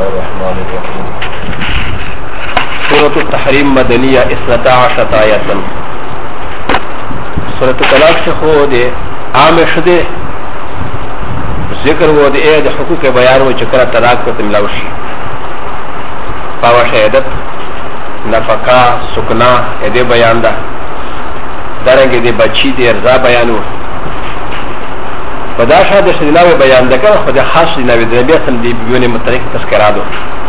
الرحمن الرحيم سورة التحريم مدنية 12 آية سورة الطلاق شخو دي عام شده ذکر و دي ايه دي حقوق بیان و چکر طلاق کو تملاوشي پاوا شهادت نفقه سکنا اده بیان ده درنگ دي بچی دي ارزا بیانو فدا شاید شدناوی بیان ده کنه خود خاص شدناوی ده نبی اسم دی بیون مطلق تذکرادو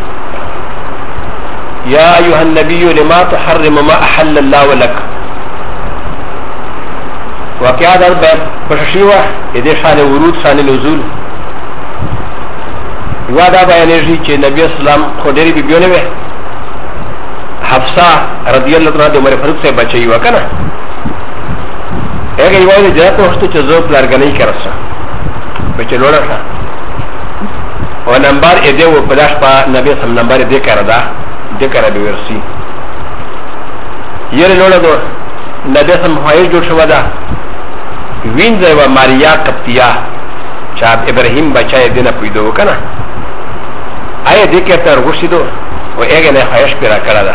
یا ایوها النبی لما تحرم ما احل الله لك واقعا در پششیوه اده شان ورود شان نزول یوا دا بیانیجی چه نبی اسلام خودری بی بیونه وی حفصه رضی اللہ عنہ ده عمر فاروق سے بچه یوا کنه اگه یوا ده جنت وقتو چه زو پلارگنی کرسا بچه لوڑا شا و نمبر ایده و پداش پا نبی سم نمبر ایده کرده ده کرده ورسی یره لوڑا دو نبی سم حوائش جوڑ شوا ده وینزه و ماریا قبطیه چاب ابراهیم بچه دینا پیدو کنه آیا ده کرده رغوشی دو و ایگه نه حوائش پیرا کرده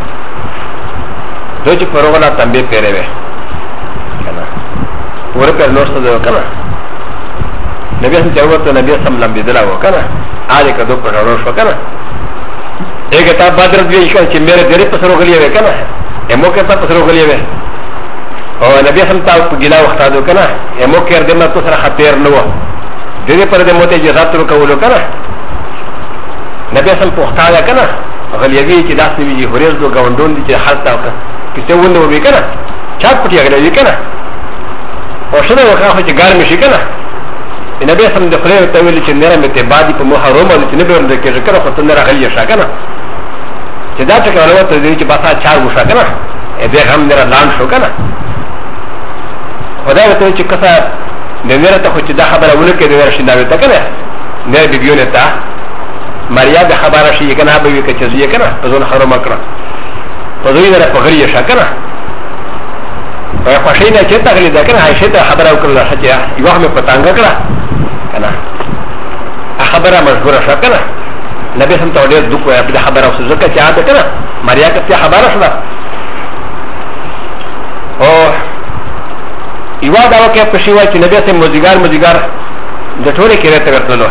دو چه پروغلا تنبی پیره وی کنه ور پر نورسته دو کنه نبی اسم چاوت نبی اسم لم بدلا و کنه آج کدو پر روش و کنه ایک تا بدر دی کن چې میرے دری پسرو غلی و کنه امو کې تا پسرو غلی و او نبی اسم تا په ګلا وخت دو کنه امو کې دمه تو سره خطر نو دې پر دې موته جزات ورو کولو کنه نبی اسم په وخت دا کنه غلیوی چې داس نیږي هورز دو غوندون دي چې حالت تا کیسه وندو وی کنه چا پټی غلی کنه او شنو وکړه چې ګار مشي کنه نبی سم د خلیل ته ویل چې نره مته بادي په محرم او چې نه به ورته کې ذکر خو ته نه راغلی شاکنه چې دا څنګه وروته دي چې باسا چا و شاکنه دې هم نه لاند شو کنه خدای ته چې کسا د نره ته خو چې دا خبره ولکه د ورشي دا وته کنه نه به بیونه تا ماریا د خبره شي کنه به وی کې چې کنه په ځون حرام کړه په دوی نه په غلی شاکنه و خوشینه چې تغلی ده کنه عائشه ته خبره وکړه چې یو هم پتانګه کړه کنه خبره مشهوره شوه کنه نبی سم ته ډېر دوک وایي په خبره اوس ځکه چې عادت کنه ماریا کې خبره شوه او یو دا وکړه په شیوه چې نبی سم مزګار د ټوله کې راته ورتلو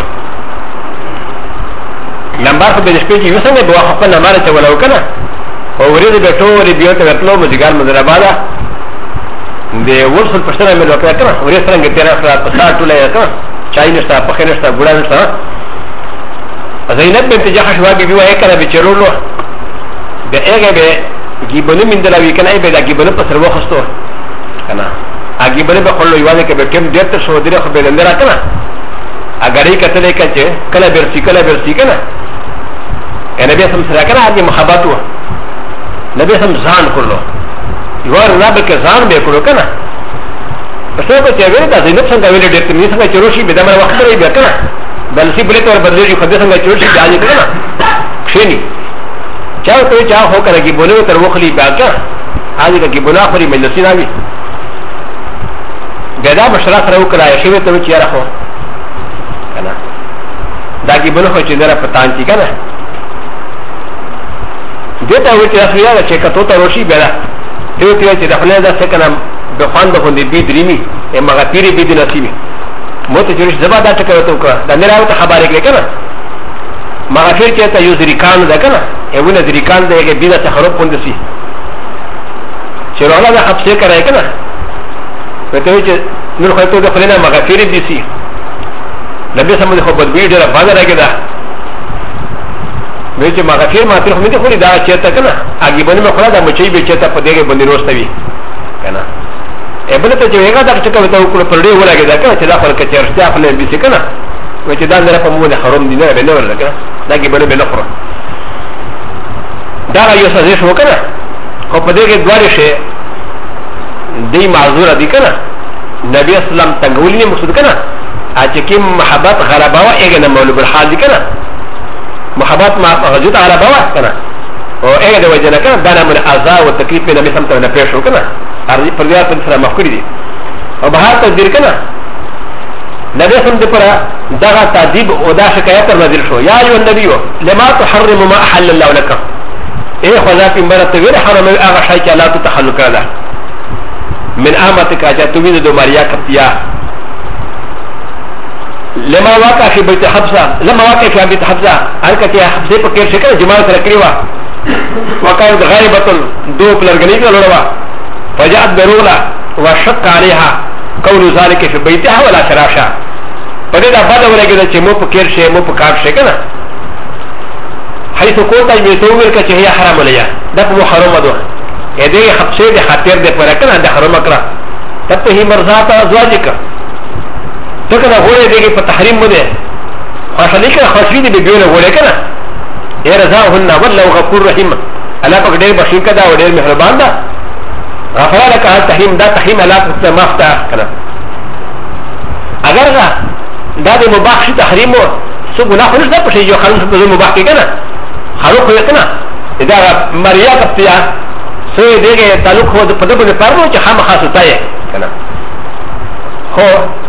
نمبر په دې شپې کې یو څنګه دوه خپل نمبر ته ولو کنه او ورته به ټوله بیوته ورتلو مزګار مزرباده د ورسل پښتنه مې وکړه کنه ورې څنګه تیر اخره په ساعت ولې کنه چای نشته په خیر نشته ګډا نشته زینب بنت جحش واګي دی وای کنه بچرولو د هغه به گیبنه من دلا وی کنه به د گیبنه په سر وخستو کنه اګي بل به خللو یوازې کې به ټیم ډېر تر شو دره خو به لندرا کنه اګړې کتلې کچه کله برسی کنه نبی سم سره کنه هغه محبت و نبی سم ځان کړلو یوار نه به کې ځان به کړو کنه پس په چې ویل دا زینب څنګه ویل ډېر تمیز څنګه چروشي به دمر وخت لري بیا کنه بل سی بلې تور بدلېږي خو دې څنګه چروشي ځای کنه شینی چا ته چا هو کړی بوله تر وخلی بیا کنه هغه کې بنا خوري مجلسي راوي بیا بشرا سره وکړای شي ته چې راخو کنه دا کې بل خو چې دره پتان کی کنه دته و چې اخریا چې کته ته روشي بیا ته چې دخله دا څه کنه د خوان د خوندې بي دريمي امغه پیری بي دي نصیبه موته جوړ زبا دا ټکو ته وکړه دا نه راوته خبره کې کنه مغفر چې ته یو ذریکان ده کنه ایونه ذریکان ده کې بي دا تخرب پوند سي چې رولا دا حبسه کوي کنه ته چې نور خو ته د خلینه مغفر دي سي نبی سم خو بد بي ډېر بازار راګه ده مې چې مغفر ماته خو دې خو دا چې ته کنه اګي باندې مخړه دا مچي به چې ته په دې باندې روستوي کنه ابل ته چې هغه دا چې کوي ته وکړه پر دې ولګي دا کنه چې دا خلک چې ارشتیا خپل به سي کنه و چې دا نه په موږ حرام دي نه به نه ورلګه دا کې بل به نه خورو دا یو څه شو کنه خو په دې کې دواره شي دې معذور دي کنه نبی اسلام تنګولې نه مقصود کنه چې کې محبت غلبه وا اګه نه مولب الحال دي کنه محبت ما غجت غلبه وا کنه او اګه د وجه نه کنه دا نه من اذى او تکلیف نه سم ته نه پېښو کنه ارضی پر دې په سره مخکړي دي او بهر تقدیر کنه نبی سم دې پر دغه تعذيب او دا شکایت نازل شو یا ایو النبی لما تحرم ما احل الله لك اے خدا پیغمبر ته ویل حرام هغه شی چې الله ته تحلل کړل من امتك اجتوید دو ماریا کپیا لما واقع في بيت حفصه لما واقع في بيت حفصه هلك يا حفصه فكر شكل جماعه تركيوا وكانت غائبه دو بلرغنيك لولوا فجاءت برولا وشق عليها قول ذلك في بيتها ولا شراشا فدې دا بعد ولګیدل چې مو فکر شي مو فکر شي کنه حيث كنت بيتوور كه هي حرام ليا دا په حرام ده اې دې حفصه دې خاطر دې پر کنه د حرام کړه تب هي مرضات ازواجک ته کنه غوړې دې په تحریم مده خاصه کې خاصې دې بيونه غوړې کنه يا رضاهن والله غفور رحيم الله پاک ډېر بخښي کده او ډېر مهربان ده غفر لك على التحريم دا تحريم الله پاک ما فتح کنه اگر دا د مباح شي تحریم سو ګناه خو نشته پښې جو خلک په مباح کې کنه خلک خو کنه دا مریا کپتیا سو دې تعلق هو په دغه په پرمو چې هم خاصه تای کنه خو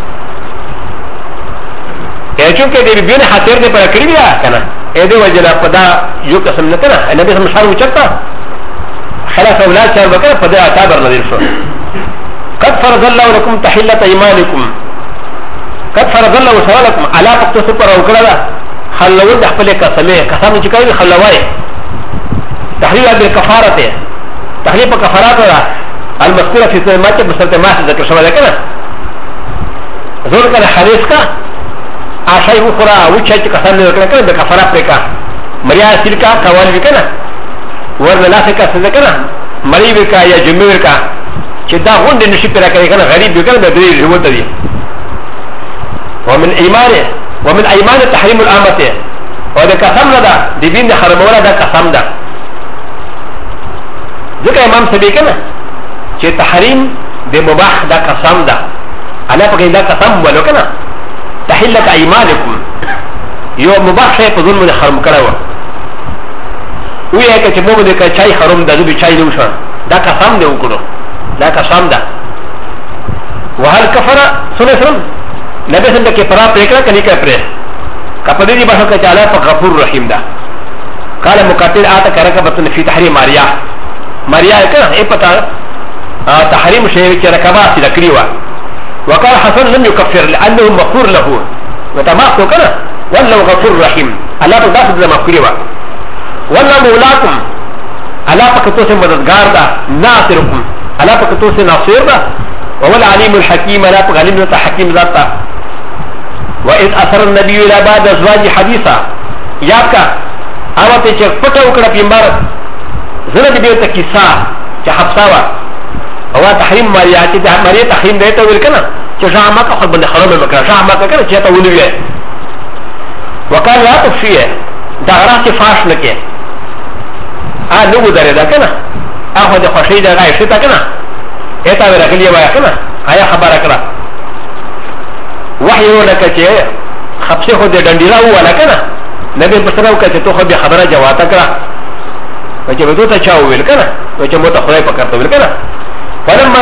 چونکه دې بيونه خاطر دې پر کړی بیا کنه اې دې وجه لا پدا یو قسم نه کنه نبی سم شرم چتا خلاص اولاد چار وکړه پدا اعتبار نظر شو قد فرض الله لكم تحله ايمانكم قد فرض الله لكم على تقتص پر او کړه خلول د خپل قسمه قسم چې کوي خلوای تحلیل بالکفاره تحلیل په کفارات را المذکوره فی سمات بسرت ما ذکر شوی کنه زور کنه حدیث کا آشای اخرى وچه چې قسم نه وکړه کنه د کفاره پر کا مریا سلکا قوال وکنه ورنه لاس کا څه کنه مری وکا یا جمع وکا چې دا غونډه نشي پر کوي کنه غریب وکنه د دې ژوند دی ومن ايمان تحريم الامه وهذا قسم لدا دي بين حرم ولا دا قسم دا ذكر امام سبي كنا چې تحريم د مباح دا قسم دا انا پکې دا قسم ولو کنه تحلت ايمانكم یو مباح شی په ظلم د حرم کړو وی چې مو د چای حرم د دې چای نو شو دا قسم دی وکړو دا قسم دا وهل كفر سنه نبي سنده کې پرا پریکړه کني کې پرې کپدې دی بحث کې تعالی په غفور رحیم ده قال مقاتل آتا کرکبتن فی تحریم ماریا ماریا کنه ای پتا تحریم شی کې رکبات لکړي وا وقال حسن لم يكفر لانه مغفور له وتماثل کنه والله غفور رحیم الله تو داس دې مغفور وا والله مولاکم الله پاک تو سے مددگار ده ناصرکم الله پاک تو سے ناصر ده وهو العليم الحكيم لا تغلب حكيم ذاته وإذ أثر النبي إلى بعض أزواج حديثا يابكا أواتي چه پتا وکړه پیغمبر زنه دې ته کیسه چې حفصه هو تحریم ماریا چې د ماریا تحریم دی ته ویل کنه چې شامه کا خپل بند حرام وکړه شامه کا کنه چې ته ولوي وکړه لا تفیه دا راته فاش لکه نو درې دا کنه هغه د خوشی د غایشه تا کنه اته ورغلی وای کنه آیا خبره کړه وحی ورکه چې خپسه خو د ډنډیرا ولا کنه نبی بسراو کته ته خو به خبره جواب کړه چې به ته چا ویل کنه چې مو ته خدای پکړته ویل کنه فلما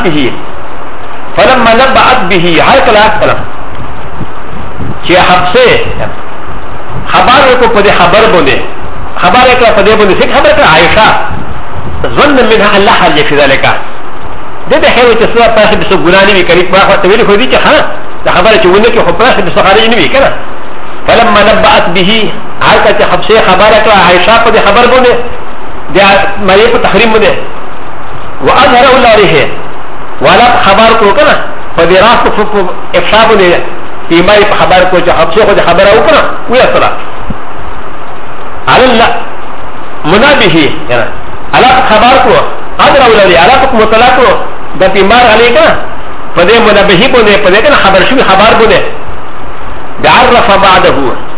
نبأت به هر کله کله چې حفصه خبر کو په خبر باندې خبر کړه په دې باندې څه خبر کړه عائشہ ظن منها الله حل في ذلك ده خير تسوى پاسه بسو ګناني وی کړي په وخت ویل خو دي چې ها دا خبره چې ونه کې خو پاسه بسو خارج نه وی کنه فلما نبأت به هلکه حفصه خبره کړه عائشہ په خبر باندې د مری په تحریم باندې واظهر الله عليه ولا خبر کو کنه په دې راست په افشا باندې ایمای په خبر کو چې حفصه خو خبره وکړه وی اصلا على الله منابه کنه الله خبر کو اظهر الله عليه الله کو مطلق د بیمار علی کنه په دې منبهی باندې په دې کنه خبر شوی خبر باندې بعرف بعده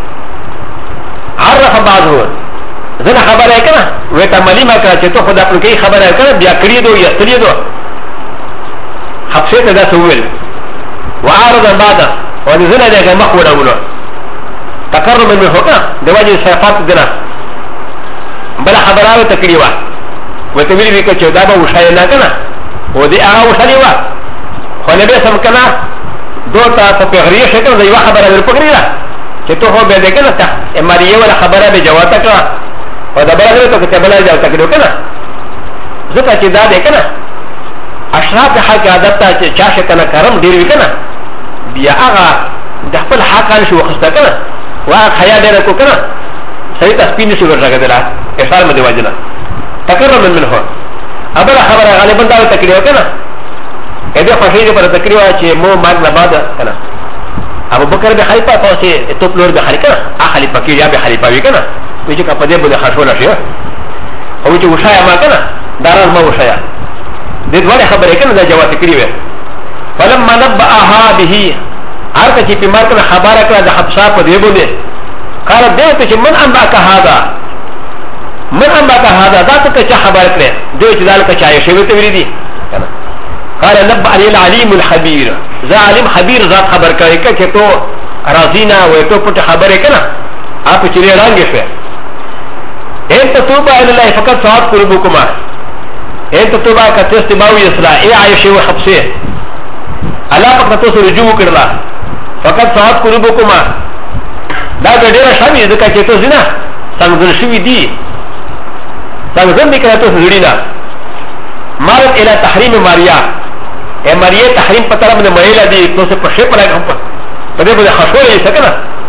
زنه خبره کنه وته ملي ما کړه چې ته خدا پر کې خبره کنه بیا کړی دو یا تلې دو حبسه ته دا سوول وعارض بعد ولزنه دغه مخ وډولو تقرب من هوکا د وجه صفات دنا بل خبره ته کړی و وته ویلې کې چې دا به وشای نه کنه و دې هغه وشالي و خو نه به سم کنه دوتا فبغريه شكل زي واحد خبر بالفقريه شتوه بيدكنا تا اماريه ولا خبره بجواتك ودبرنا تو كتبنا جواتك دوكنا زكاه كذا دكنا اشراف حق عادت چاشه کنه کرم ډیر وکنه بیا هغه د خپل حق ان شو وخسته کنه وا خیا ډیر کو کنه صحیح تسبیح نشو ورغدلا اشار مده واجنا تکرم منه ابل خبر غالبا دا تکریو کنه اده خوشی پر تکریو چې مو ماګ نه بعد کنه ابو بکر به خلیفہ پوسه تو پلور به خلیفہ خلیفہ کې یا به خلیفہ وی کنه چې په دې بده خاصونه شي او چې وشایا ما کنه دارال ما وشایا د دوه خبرې کنه دا جواب کړی و فلما نبأها به هرته چې په مارکه خبره کړه د حبشا په دی باندې قال دې چې من انباک هذا من انباک هذا دا څه چې خبره کړه دې چې دالک چا یې شوی ته ویری دي کنه قال نبأني العليم الخبير ذا علم خبير ذات خبر کوي چې تو رازینا و ته پټ خبره کنه اپ چې رانګې شوی انت توبه الى الله فقط صاد قلوبكما انت توبه كتستباوي اسراء اي عايشه وحبسه الله فقط تو رجوع کړلا فقط صاد قلوبكما دا ډېر شامي ځکه چې تو زنا څنګه شوی دي څنګه دې کړه تو زړینا مارت الى تحريم ماريا اے ماريا تحريم په طرف نه مېلا دي تو څه په شی په لګم په دې باندې خاصوي یې څنګه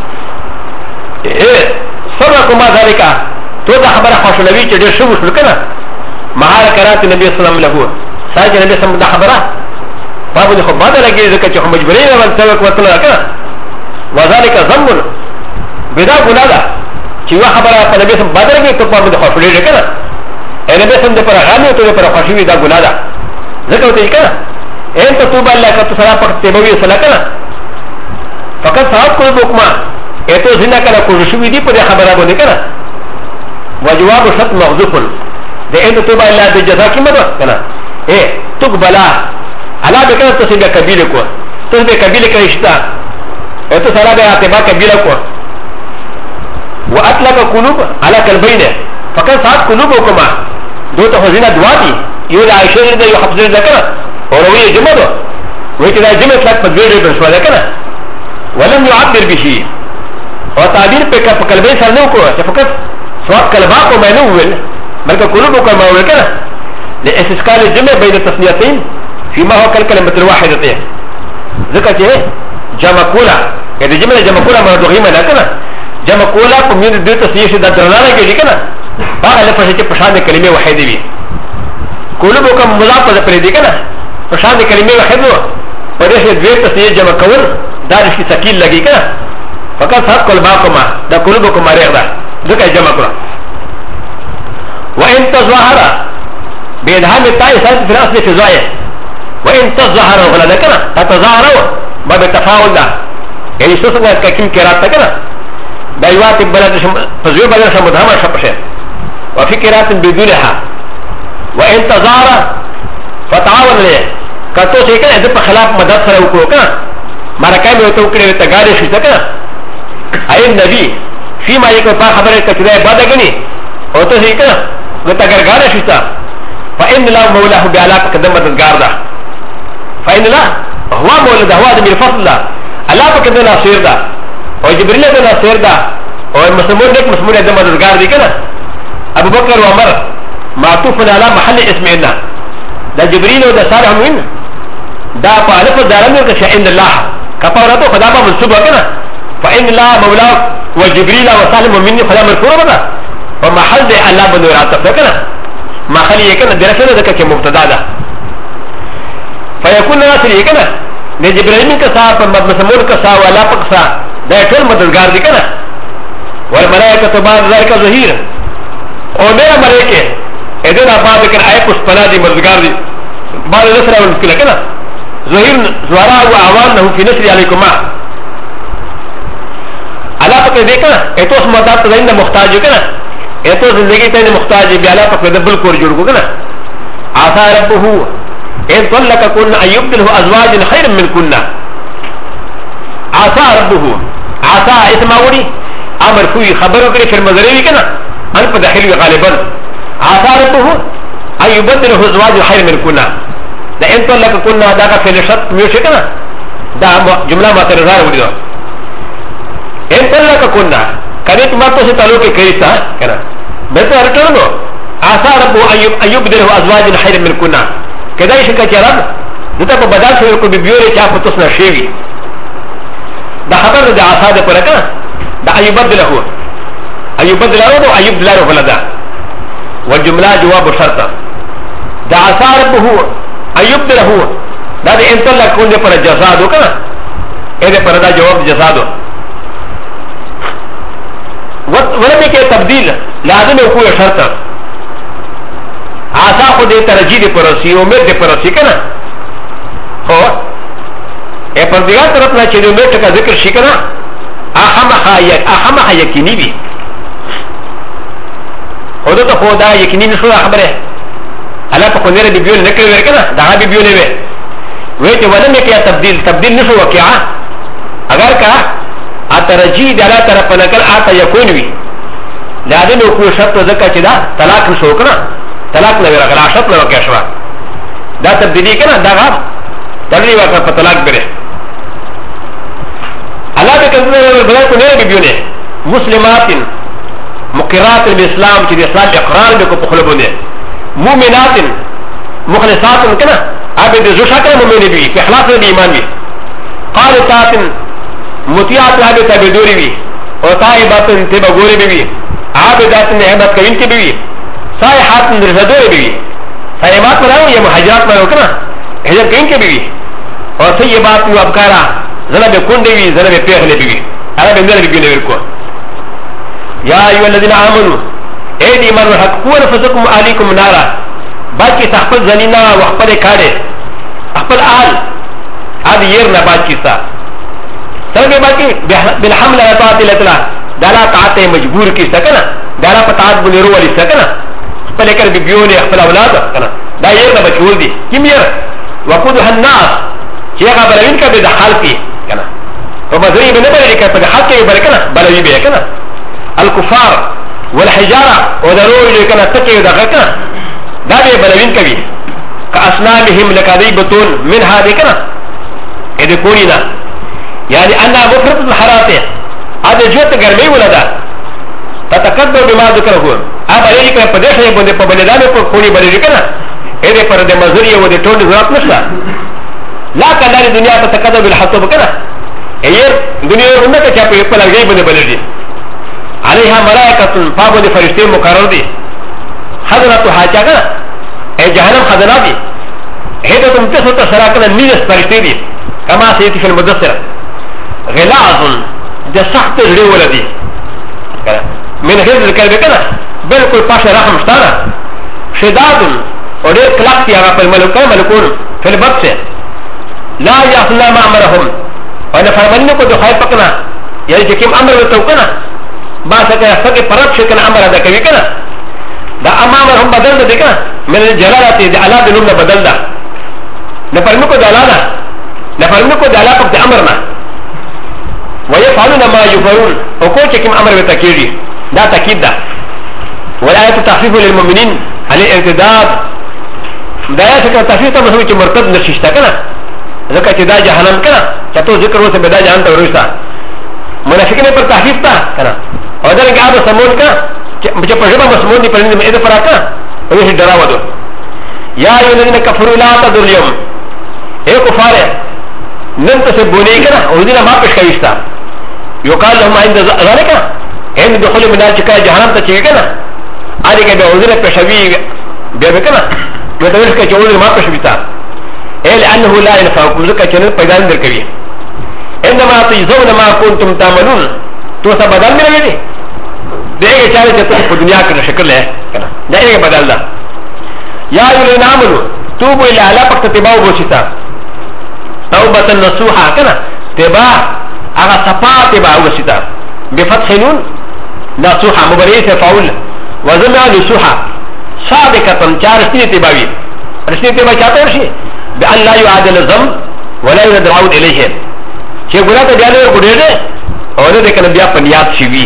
اے سره کومه ذالک تو دا خبره خوشلوي چې ډېر شو وشل کنه مهار کرات نبی صلی الله علیه وسلم ساجه نبی صلی الله علیه وسلم دا خبره بابو خو باندې لګي ځکه چې مجبورین ول څوک وتل کنه وذالک ذنب بدا ګناه ده چې وا خبره په نبی صلی الله علیه وسلم باندې ته په باندې خوشلې کنه اے نبی صلی الله علیه وسلم پر غانه ته پر خوشوي دا ګناه ده ځکه ته کنه انت توب الله کته سره په تبوی سره کنه فقط صاحب کوئی حکما اته زنا کنه کو شوی دی په خبره باندې کنه وجواب شرط محذوف ده انت توبه الله بجزاء کی مدد کنا اے تقبلا الا بکره تو سبا قبیله کو تو به قبیله کې اشتا اے تو سره به اتباع قبیله کو واطلق قلوب على قلبين فقط صاد قلوبكما دو ته حزینه دعا دي یو عائشه دې یو حفظ دې کنا اور وی جمع دو وی چې دا جمع تلک په دې ډېر شو ده کنا ولم يعبر به او تعبیر په قلبين سره نو کو چې فقط سواء كلبا کو میں نے ہوئے بلکہ قلوب کو میں ہوئے کنا لاستسقال الجمع بين التثنيتين فيما هو كالكلمة الواحدة ذكر چه جمع کولا کہ جمع جمع کولا مراد غیمه نہ کنا جمع کولا کو من دو تسنیه سے درنانا کے کنا باغ لفظ چه پشان کلمه واحده وی قلوب کو مضاف پر دی کنا پشان کلمه واحده پر اسے دو تسنیه جمع کول دار کی ثقيل لگی کنا فقط صاحب قلبا کو ما دا قلوب کو مارے دا ذكر جمع كرة وإن تظاهر بإدهام التاء في الأصل في ظاهر وإن تظاهر ولا ذكرنا تتظاهر ما بالتفاعل ده يعني سوسنا كم كرات تكنا دايوات بلد فزيو بلد مدهما شبشه وفي كرات بدونها وإن تظاهر فتعاون له كتو سيكنا إذا خلاف مدد سره وكو كنا مركاي مي توكري تغاري شي تكنا أي النبي فيما يكون خبر كتير بعد غني او تو هيك وتغرغار شتا فإن لا مولاه بعلاق قدم مددگار فإن لا هو مولد هو من الفضل الله قدم ناصر ده او جبريل ده ناصر ده او مسلمون ده مسلمون ده مددگار دي كده ابو بكر وعمر معطوف على محل اسمنا ده جبريل وده صالح من ده فالف دارمه كشأن الله كفارته خدا ما منسوبه كده فإن لا مولاه وجبريل وسالم مني فلا مرفوع بدا ومحل دي الله بنو راتب كنا محل يكنا درسنا ذكا كمبتدا ده فيكون ناصر يكنا لجبريل من كسا فمسمون كسا ولا بكسا ده كل مددگار دي كنا والملائكة بعد ذلك ظهير او میرا ملائكة اذن افاد كنا اي پشپنا دي مددگار دي بعد نصر ونسكنا كنا ظهير زوراء وعوانه في نصر عليكما الله پاک دیکھا ایتو اس مدد تدین محتاج کنا ایتو زندگی تین محتاج بھی اللہ پاک دبل کور جوڑ کو کنا عسى ربه ان طلق كن ان يبدله ازواج خير من كنا عسى ربه عسى اسم اوري امر کوئی خبر کرے پھر مزری کنا ان پر داخل غالبا عسى ربه ان يبدله ازواج خير من كنا ده ان طلق كنا دا کا فعل شرط میو کنا دا جمله معترضه وړي ان طلق كنا كانت ما تسالو كي كيسا كنا بس ارتلو اثار ابو ايوب ده ازواج خير من كنا كذا شيء كرام دته په بدل سره کو بيوري چا پتوس نه شي دا خبر ده اثار پر کا دا ايوب بدله هو ايوب بدله هو ايوب دلاره ولدا والجمله جواب شرط دا اثار ابو ايوب دله هو دا ان طلق كنا پر جزاء دو کنا اې پر دا جواب جزاء دو ولم يكن تبديل لازم يكون شرطا آسا خود ترجیح دی پرسی امید دی پرسی کنا خو اے پردگار طرف نا چیز امید کا ذکر شی کنا احمقا یقینی بی خودو تو خدا یقینی نشو خبر ہے اللہ پا خونیر بی بیون نکر ویر کنا داغا بی بیون ویر ویچے ولم يكن تبدیل نشو وکیعا اگر کا ترجیح دلا طرف نکل آتا یکون وی لازم یکون شرط ذکر چی دا طلاق نشو کنا طلاق نوی رغلا شرط نو کشوا دا تبدیلی کنا دا غاب تبدیلی وقت پا طلاق برے اللہ پہ کنزر بدل کو نیر بیونے مسلمات مقرات بالاسلام چی دی اسلام اقرار بے کو پخلبو دے مومنات مخلصات کنا آبی دی زوشا کنا مومنی بھی پی اخلاص دی ایمان بھی قالتات مطیعات آبی تابدوری بھی اور طائبات تبا گوری بھی عابدات نعمت کبین کی بھی سائحات رزدوری بھی سائمات مراؤ یا محجرات مراؤ کنا حجر کبین کی بھی اور سیبات و ابکارا ذنب کندی بھی ذنب پیغلی بھی عرب اندر بھی بینے ورکو یا ایوہ الذین آمنوا اید ایمان وحق قوان فسکم آلیکم نارا باقی تحفل زنینا وحفل کارے احفل آل آدھ یرنا باقی سا سرگے باقی بالحمل اطاعت لطلا دالا طاعت مجبور کی سکنا دالا پتاعت بنیرو والی سکنا خپل کر بیبیون خپل اولاد کنا دا یرنا بچول دی کیم یر وقودها الناس چیغا بلوین کا بید حال کی کنا ومزری بنا بلوی کا بید حال کی بلکنا بلوی بے کنا الکفار والحجارة ودروي كنا تكي ودغكنا دا بي بلوين كبي كأسنامهم لكذي بطون من هذه كنا إذا كوننا يعني أنها مفرطة الحرارة هذا جوت غرمي ولدا تتكبر بما ذكره أبا يجي كنا پدش ہے بندے پبلدانو کو کونی بلوی كنا إذا پر دے مزوری و دے ٹون ضرورت نشتا لا كنا دنیا تتكبر بالحطب كنا ايه دنیا رنہ کا چاپے يقبل اگئی بندے بلوی عليها ملائكة فابد فرشتين مقرر دي حضرت حاجة اي جهنم خزنا دي هذا تمتسط سراكنا مينس فرشتين دي كما سيتي في المدسرة غلاظ ده سخت الرول دي من غير الكلب كنا بالكل باشا رحم شتانا شداد ودير كلاكتي على الملكان ملكون في البطس لا يصلى ما أمرهم وانا فرمانيكو دو خير بقنا يعني جكيم أمر وتوقنا باسا كنا فكي پرب شكنا امر هذا كوي كنا دا امامر هم بدل دا دكنا من الجلالة دا علا بنوم بدل دا نفرمكو دا علا نفرمكو دا علا قبض امرنا ويفعلون ما يفعلون وكو چكم امر بتكيري دا تكيد دا والآية تخفيف للمؤمنين على الارتداد دا آية سكنا تخفيف تمسوي چه مرتد نششتا كنا ذكا چه دا جهنم كنا چطو ذكر وسه بدا جهنم تورستا منافقين پر تحفيف تا كنا اور در گاہ سمون کا جب پجما مسمون دی پرند میں ادفرا کا وہ ڈراوا دو یا الذين كفروا لا تدعوا اليوم اے کفار نن تو سے بولی کنا اور دین ما پیش کیستا یقال لهم عند ذلك ان دخول من الجنه جهنم ته چی کنا اری کے بوزر پیشوی بے کنا وہ تو اس کا چول ما پیش بیتا اے لانه لا ينفعكم ذکر چن پیدا اندر کبھی عندما تجزون ما كنتم تعملون تو سب بدل میں لگے دیکھے چاہے چاہتے ہیں دنیا کا شکل ہے دیکھے بدل دا یا الذین آمنوا توبوا الی اللہ پک تباہ بوشتا توبۃ نصوحا کنا تباہ اغا صفا تباہ بوشتا بفتح نون نصوحا مبریس فاول وزمع نصوحا صادقتا چار رشنی تباہی رشنی تباہ چاہتا ہے بأن لا يعادل الذنب ولا يرد العود الیہ چه گناہ تا جانے اور گڑے دے اور دے کنا بیا پنیات شوی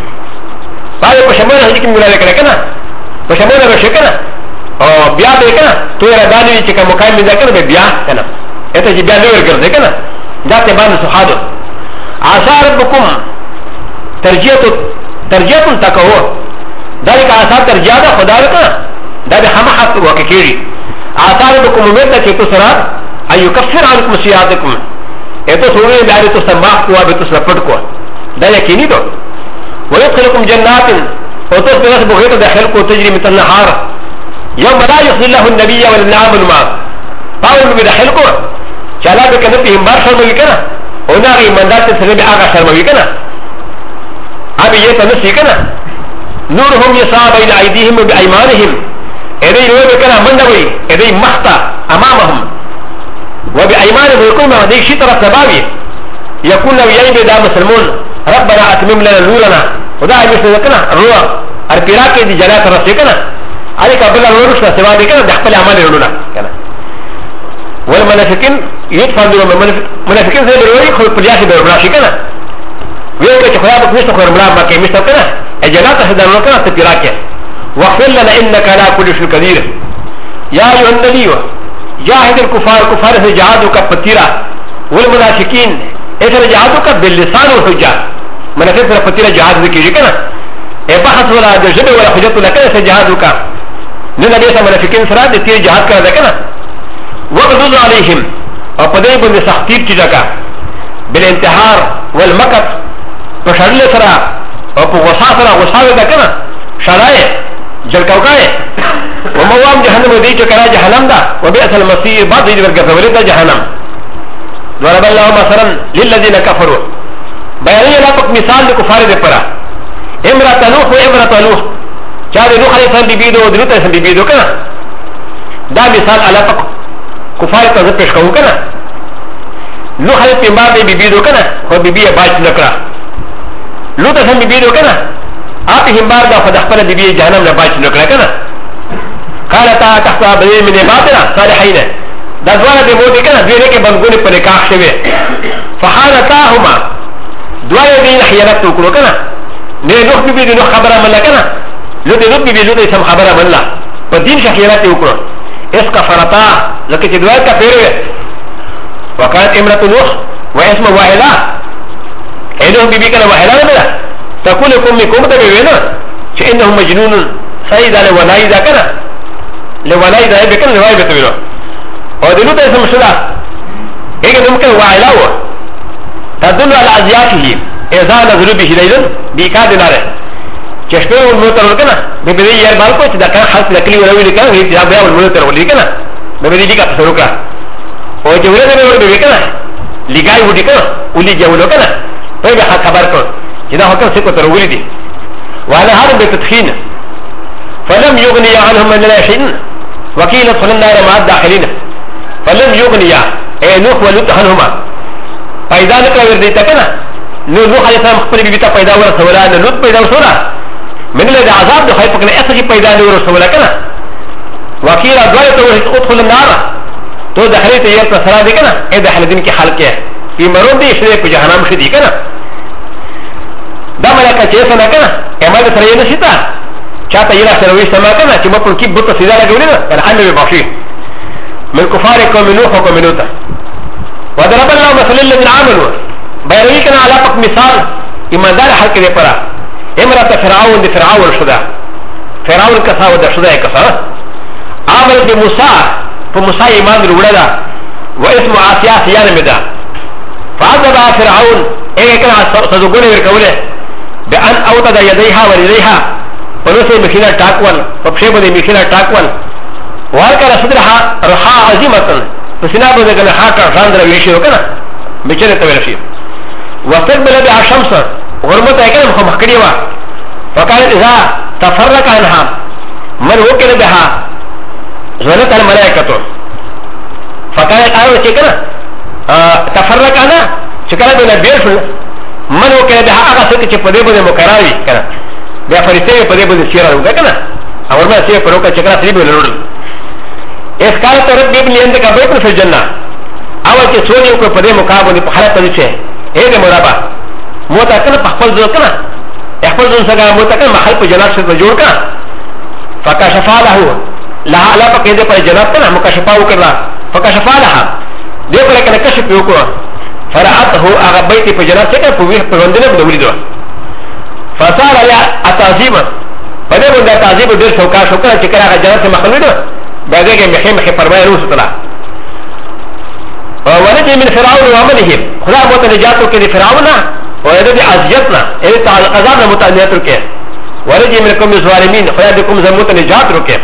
پای پشمون هدی کی مولا وکړه کنه پشمون راشه کنه او بیا دې کنه تو یې دانی چې کوم مقام دې کنه بیا کنه اته چې بیا دې ورګرځي کنه دا تبان سخادو عسى ربكم ترجية تكوه ذلك عسى ترجية خدا لك دا بحما حق وككيري عسى ربكم ممتا كي تسرات أن يكفر عنكم سيئاتكم ايتو سوري باري تسماح كوا بتسرپت كوا دا يكيني دو ويدخلكم جنات وتصبح بغيت داخلكم تجري من النهار يوم لا يخزي الله النبي ولا آمنوا معه فاول بداخلكم شالا بكنا في همبار شرموي كنا وناغي مندات سنبي آغا شرموي كنا ابي يتنسي كنا نورهم يسعى بين ايديهم وبايمانهم اذي نور كنا مندوي اذي مختا امامهم وبايمانهم يقول ما دي شطر السبابي يقول لو يجب دا مسلمون ربنا اتمم لنا نورنا ودا يسعى كنا الروح البراكي دي جنات الرسي كنا عليك بلا نورشنا سبابي كنا دخل اعمال نورنا كنا والمنافقين يدفعوا منافقين زي بروي خذ بلياسي براشي كنا ويقول لك خيابك مش تخور ملام ما كي مش تكنا اجلات هدانو كنا تبراكي واغفر لنا انك على كل شيء قدير يا ايها النبي جاهد الكفار كفار سے جهادك فتيرا والمنافقين اثر جهادك باللسان والحجه منافق سے فتيرا جهاد ذکر كنا اي بحث ولا جبه ولا حجه لك سے جهادك نبي سے منافقين سرا تیر جهاد کر کنا وغضب عليهم وقديم بسختيب تجاكا بالانتحار والمكر وشرل سرا وغصا سرا غصا دا كنا شرائع جلكوكاي وموام جهنم ودي چكرا جهنم دا وبئس المصير بعد يجب الغفوري دا جهنم ضرب الله مثلا للذين كفروا بياني لابق مثال لكفار دي پرا امرأة نوح وامرأة نوح چاہے نوح علیہ السلام بیبیدو و دلوت علیہ السلام بیبیدو کنا دا مثال علاقہ کفار تا پیش کروں کنا نوح علیہ پیمبار دے بیبیدو کنا خود بیبی باج نکرا لوت علیہ السلام بیبیدو کنا آپ ہمبار دا خود اخبر بیبی جہنم نے باج نکرا کنا قالتا تحتا بدل من عبادنا صالحین دا دوارا دے موتی کنا دویرے کے بندگونے پر نکاح شوے فحالتاہما دوارا دین حیانت توکلو کنا نے نوح بیبی دے نوح خبرہ ملا کنا لوت بیبی لوت اسم خبرہ ملا پر دین شخیانت توکلو اس کا فرطا لکه چې دوای کا پیروي وکانت امرأة نوح واسم واحدة انه بيبي كان واحدة نه تقول لكم لكم ده بينا چې انه مجنون سيد على ولاي ده کنه لولاي ده به کنه وای به ویلو او د لوط اسم شدا هغه ممکن واحدة و تدل على ازياته اذا نزل به ليلا بيكاد ناره چشمه والموتر ورکنه ببدی یار بالکو چې دا کار خاص نکلی ولا ویل کنه هیڅ بیا والموتر ولې کنه ببدی دې کا تصور کړه او چې ولې دې ور به کنه لګای وډی کنه ولې جوړو کنه په به خبر کړ چې دا حکم څه کو تر ولې دي وعلى هذا بتدخين فلم يغني عنهم من لا شيء وكيل صلى الله عليه وسلم داخلين فلم يغني اي نوح ولوط عنهما پیدا نکړ ور دي کنه نوح عليه السلام خپل بیبي ته پیدا ورسوله نه لوط پیدا ورسوله من الذي عذاب ده خايف كنا اسجي پیدا نه ورسول کنا وکیل ادوایته ادخل النار تو دخلت یې پر سره دي کنا اې دخل دین کې حل کې په مرون دي شری په جهنم شدي کنا دا ملکه چې څنګه کنا اما د سره نه شتا چاته یلا سره وې سما کنا چې مکو کې بوت سیدا لګولې ده الحمد لله بخشي من كفار قوم نوح وقوم لوط وضرب الله مثل الذين عملوا بيروي كنا على فق مثال ایماندار حق دې پرا امرأة فرعون دي فرعون شدا فرعون كسا ودا شدا كسا عمل بموسى فموسى ايمان روڑا واسم آسيا سيان مدا فعذب فرعون ايه كان صدقون وركوله بأن اوتد يديها وريديها ونسي مخينا تاكوان فبشي بدي مخينا تاكوان وهكذا صدرها رحا عظيمة فسنا بدي كان حاكا شاندر ويشي وكنا بچنة تولشي واستقبل بها الشمس غرمت اكلم خو مخکړی وا فقالت اذا تفرق عنها من وكل بها زنت الملائكه فقالت ايوه چکنا تفرق عنها چکنا بنا بير من وكل بها هغه څه چې په دې باندې مقرري کنه بیا فرشته په دې باندې سیرا وکړه کنه اور ما سیرا پروکا چکنا سری به لورل اس کال تر رب ابن اند کا بیت فی الجنه اول چې سونی کو په دې مقابله په حالت دې شه اې مرابا موتا کنه خپل ځو کنه خپل ځو څنګه موتا کنه محل په جنات سره جوړ کړه فکشف له لها لا پکې دې په جنات کنه مکشفا وکړه فکشف لها دې پر کنه کشف وکړه فرعته اغا بيتي فجنات شكا فوندنا بدولي فصار على التعذيب فده بند التعذيب دير سوكا شكرا شكرا اغا جنات مخلوق بعدين مخي مخي فرمايا روس طلع ونجي من فرعون وعملهم خدا متنجاتو كده فرعون ويدي عزيتنا ايه تعالى قضانا متنجاتو كده ورجي منكم الظالمين خدا بكم زموت نجاتو كده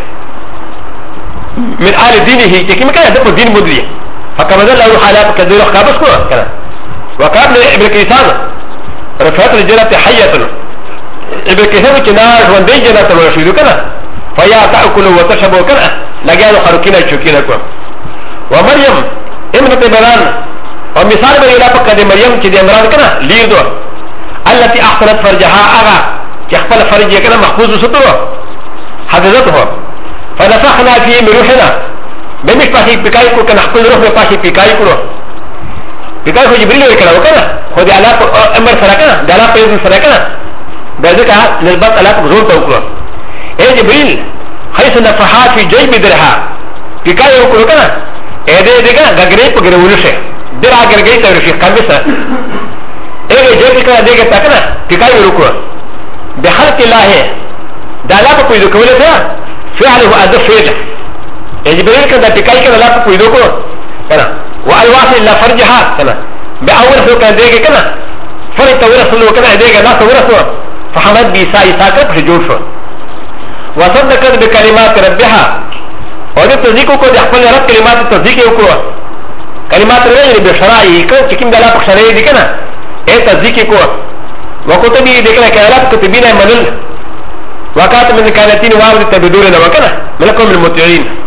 من آل دينه كي مكان يدفع دين مدري فكما ذا له حالات كذير خابس كده وقابل ابن كيسان رفعت الجنة حية ابن كيسان كناش وندي جنة ورشيدو كده فيا تأكلوا وتشربوا كده لقيانوا خلقين الشوكين كده ومريم ابنة عمران ومثال بيلا بقى دي مريم كده عمران كده ليدو التي احسنت فرجها اغا يخفل فرجها كده محفوظ وسطره حفظته فنفخنا فيه من روحنا بمش باشي بكايكو كان حقول روح باشي بكايكو بكايكو جبريل وكذا وكذا خذ على امر سرقنا دالا بيزن سرقنا بذلك نسبت على بزول توكل ايه جبريل حيث نفحات في جيب درها بكايكو كذا ايه ديگا غغري پگره ولشه درا غرگي تورشي قميصه ايه جيب كذا ديگا تكنا بكايكو ركو بخلق الله دالا پويدو کوله فعله أدى فعل جبريل كان تكاي كان لا تقيدوكو كنا والواصل لا فرجها كنا بأول سو كان ديجي كنا فرد تورث له كنا ديجي لا تورثه فحمد بيسا إساكت حجوشو وصدقت بكلمات ربها ودي تصديقه كو دي أحفل رب كلمات تصديقه كو كلمات ربها بشرائه كو تكيم دالا بخشرائه دي كنا ايه تصديقه كو وكتبه دي كنا كالات كتبين منل وكاتب من كانتين واو تبدون وكنا ملكم المطيعين